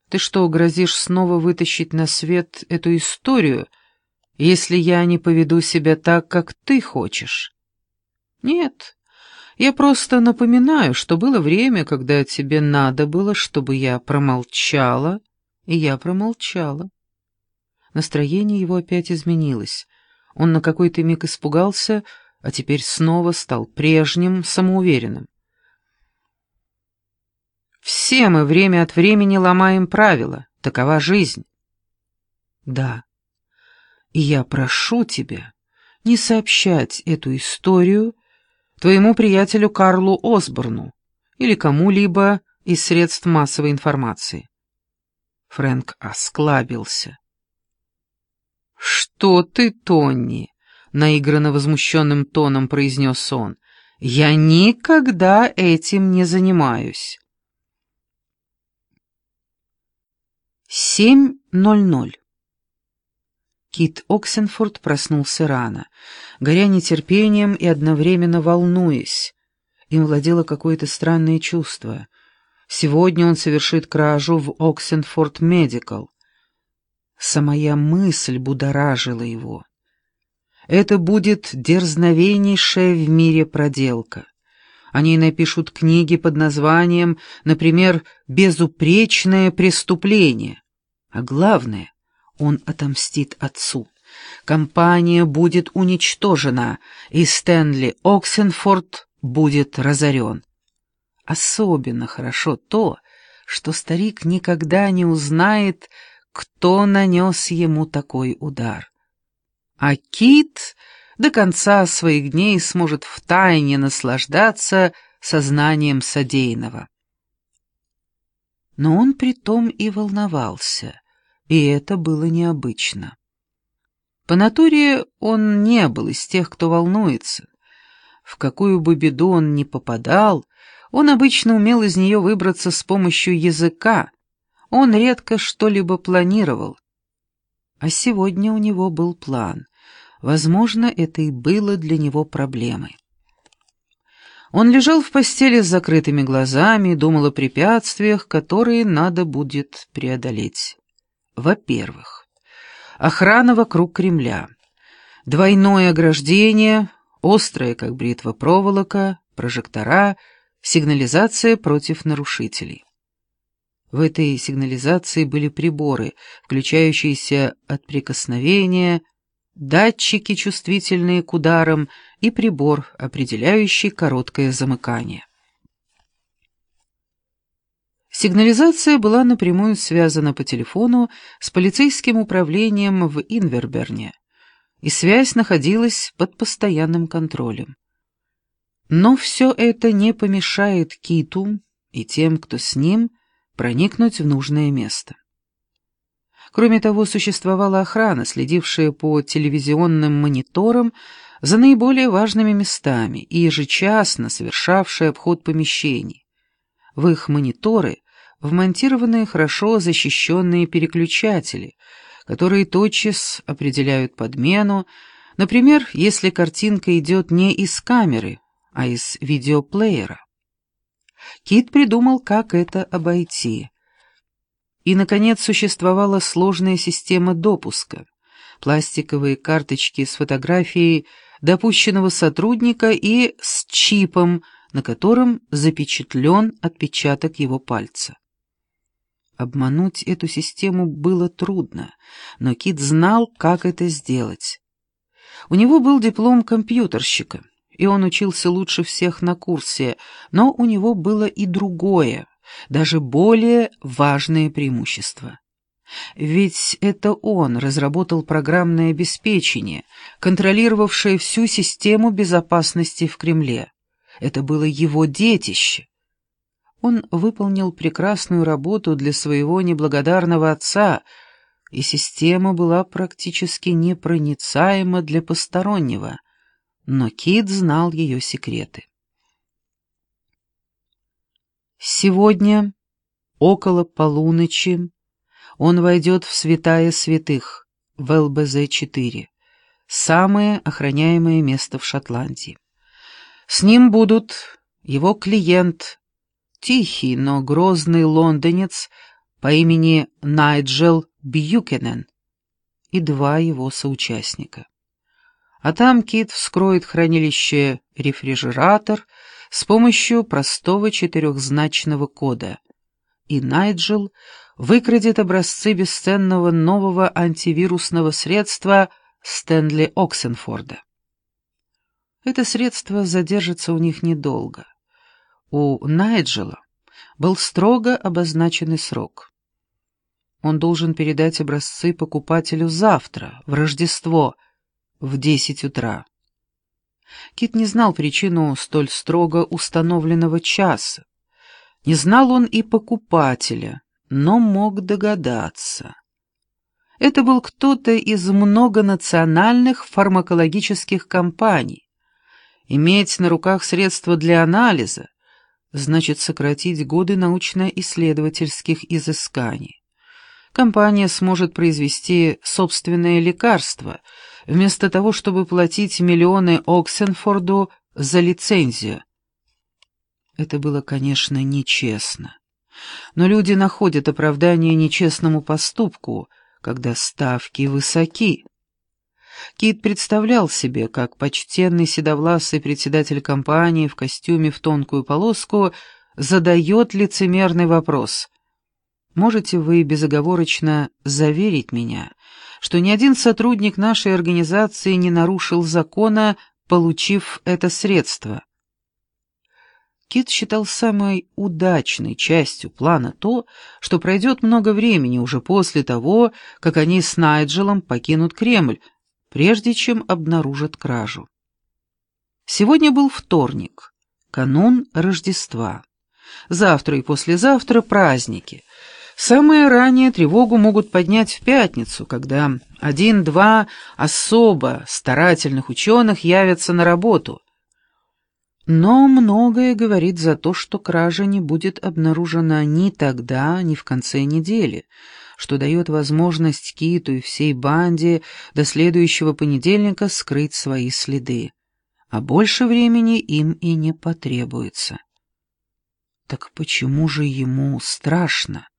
Ты что, грозишь снова вытащить на свет эту историю, если я не поведу себя так, как ты хочешь? Нет, я просто напоминаю, что было время, когда тебе надо было, чтобы я промолчала, и я промолчала. Настроение его опять изменилось. Он на какой-то миг испугался, а теперь снова стал прежним, самоуверенным. Все мы время от времени ломаем правила, такова жизнь. Да, и я прошу тебя не сообщать эту историю твоему приятелю Карлу Осборну или кому-либо из средств массовой информации. Фрэнк осклабился. «Что ты, Тонни?» — наигранно возмущенным тоном произнес он. «Я никогда этим не занимаюсь». 7:00. Кит Оксенфорд проснулся рано, горя нетерпением и одновременно волнуясь. Им владело какое-то странное чувство. Сегодня он совершит кражу в Оксенфорд Медикал. Самая мысль будоражила его. Это будет дерзновеннейшая в мире проделка. О ней напишут книги под названием, например, «Безупречное преступление». А главное, он отомстит отцу. Компания будет уничтожена, и Стэнли Оксенфорд будет разорен. Особенно хорошо то, что старик никогда не узнает, кто нанес ему такой удар. А Кит до конца своих дней сможет втайне наслаждаться сознанием содеянного. Но он притом и волновался, и это было необычно. По натуре он не был из тех, кто волнуется. В какую бы беду он ни попадал, он обычно умел из нее выбраться с помощью языка. Он редко что-либо планировал. А сегодня у него был план. Возможно, это и было для него проблемой. Он лежал в постели с закрытыми глазами и думал о препятствиях, которые надо будет преодолеть. Во-первых, охрана вокруг Кремля, двойное ограждение, острая, как бритва, проволока, прожектора, сигнализация против нарушителей. В этой сигнализации были приборы, включающиеся от прикосновения, датчики, чувствительные к ударам, и прибор, определяющий короткое замыкание. Сигнализация была напрямую связана по телефону с полицейским управлением в Инверберне, и связь находилась под постоянным контролем. Но все это не помешает Киту и тем, кто с ним, проникнуть в нужное место. Кроме того, существовала охрана, следившая по телевизионным мониторам за наиболее важными местами и ежечасно совершавшая обход помещений. В их мониторы вмонтированы хорошо защищенные переключатели, которые тотчас определяют подмену, например, если картинка идет не из камеры, а из видеоплеера. Кит придумал, как это обойти. И, наконец, существовала сложная система допуска. Пластиковые карточки с фотографией допущенного сотрудника и с чипом, на котором запечатлен отпечаток его пальца. Обмануть эту систему было трудно, но Кит знал, как это сделать. У него был диплом компьютерщика, и он учился лучше всех на курсе, но у него было и другое, даже более важное преимущество. Ведь это он разработал программное обеспечение, контролировавшее всю систему безопасности в Кремле. Это было его детище. Он выполнил прекрасную работу для своего неблагодарного отца, и система была практически непроницаема для постороннего, но Кит знал ее секреты. Сегодня, около полуночи, он войдет в святая святых, в ЛБЗ-4, самое охраняемое место в Шотландии. С ним будут его клиент, тихий, но грозный лондонец по имени Найджел Бьюкенен и 2 его соучастника. А там Кит вскроет хранилище-рефрижератор с помощью простого 4-значного кода, и Найджел выкрадет образцы бесценного нового антивирусного средства Стэнли Оксенфорда. Это средство задержится у них недолго. У Найджела был строго обозначенный срок. Он должен передать образцы покупателю завтра, в Рождество, в 10 утра. Кит не знал причину столь строго установленного часа. Не знал он и покупателя, но мог догадаться. Это был кто-то из многонациональных фармакологических компаний. Иметь на руках средства для анализа значит сократить годы научно-исследовательских изысканий. Компания сможет произвести собственное лекарство, вместо того, чтобы платить миллионы Оксенфорду за лицензию. Это было, конечно, нечестно. Но люди находят оправдание нечестному поступку, когда ставки высоки. Кит представлял себе, как почтенный седовласый председатель компании в костюме в тонкую полоску задает лицемерный вопрос. «Можете вы безоговорочно заверить меня, что ни один сотрудник нашей организации не нарушил закона, получив это средство?» Кит считал самой удачной частью плана то, что пройдет много времени уже после того, как они с Найджелом покинут Кремль, прежде чем обнаружат кражу. Сегодня был вторник, канун Рождества. Завтра и послезавтра праздники. Самое раннее тревогу могут поднять в пятницу, когда 1-2 особо старательных ученых явятся на работу. Но многое говорит за то, что кража не будет обнаружена ни тогда, ни в конце недели, что дает возможность Киту и всей банде до следующего понедельника скрыть свои следы, а больше времени им и не потребуется. Так почему же ему страшно?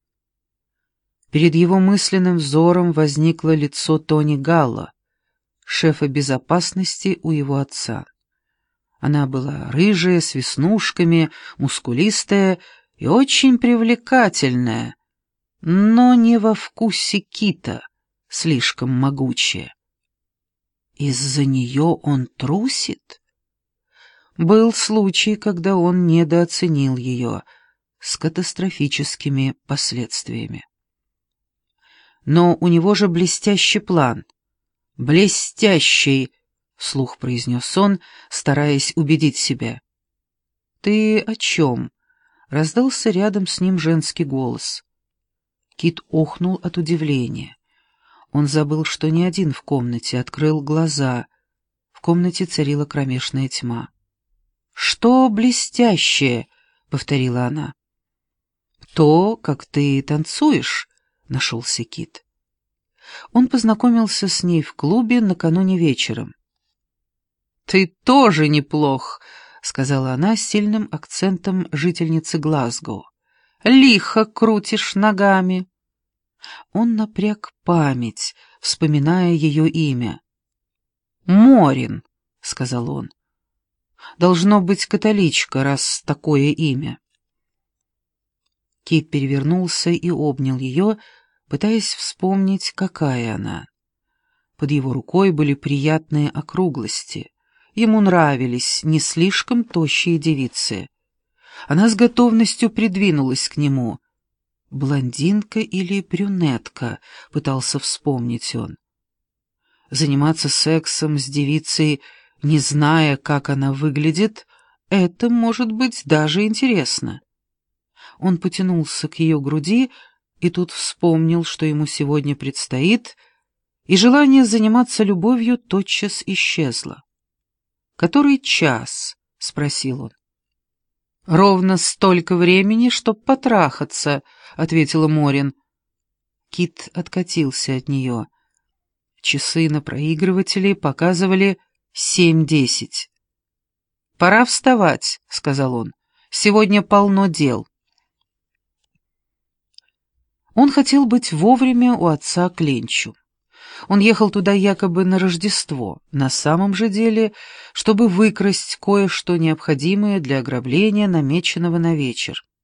Перед его мысленным взором возникло лицо Тони Галла, шефа безопасности у его отца. Она была рыжая, с веснушками, мускулистая и очень привлекательная, но не во вкусе Кита, слишком могучая. Из-за нее он трусит? Был случай, когда он недооценил ее, с катастрофическими последствиями. Но у него же блестящий план. «Блестящий!» — вслух произнес он, стараясь убедить себя. «Ты о чем?» — раздался рядом с ним женский голос. Кит охнул от удивления. Он забыл, что не один в комнате, открыл глаза. В комнате царила кромешная тьма. «Что блестящее?» — повторила она. «То, как ты танцуешь», — нашелся Кит. Он познакомился с ней в клубе накануне вечером. «Ты тоже неплох», — сказала она с сильным акцентом жительницы Глазго. «Лихо крутишь ногами». Он напряг память, вспоминая ее имя. «Морин», — сказал он. «Должно быть католичка, раз такое имя». Кит перевернулся и обнял ее, пытаясь вспомнить, какая она. Под его рукой были приятные округлости. Ему нравились не слишком тощие девицы. Она с готовностью придвинулась к нему. «Блондинка или брюнетка?» — пытался вспомнить он. Заниматься сексом с девицей, не зная, как она выглядит, это может быть даже интересно. Он потянулся к ее груди и тут вспомнил, что ему сегодня предстоит, и желание заниматься любовью тотчас исчезло. «Который час?» — спросил он. «Ровно столько времени, чтоб потрахаться», — ответила Морин. Кит откатился от нее. Часы на проигрывателе показывали 7:10. «Пора вставать», — сказал он. «Сегодня полно дел». Он хотел быть вовремя у отца к ленчу. Он ехал туда якобы на Рождество, на самом же деле, чтобы выкрасть кое-что необходимое для ограбления, намеченного на вечер.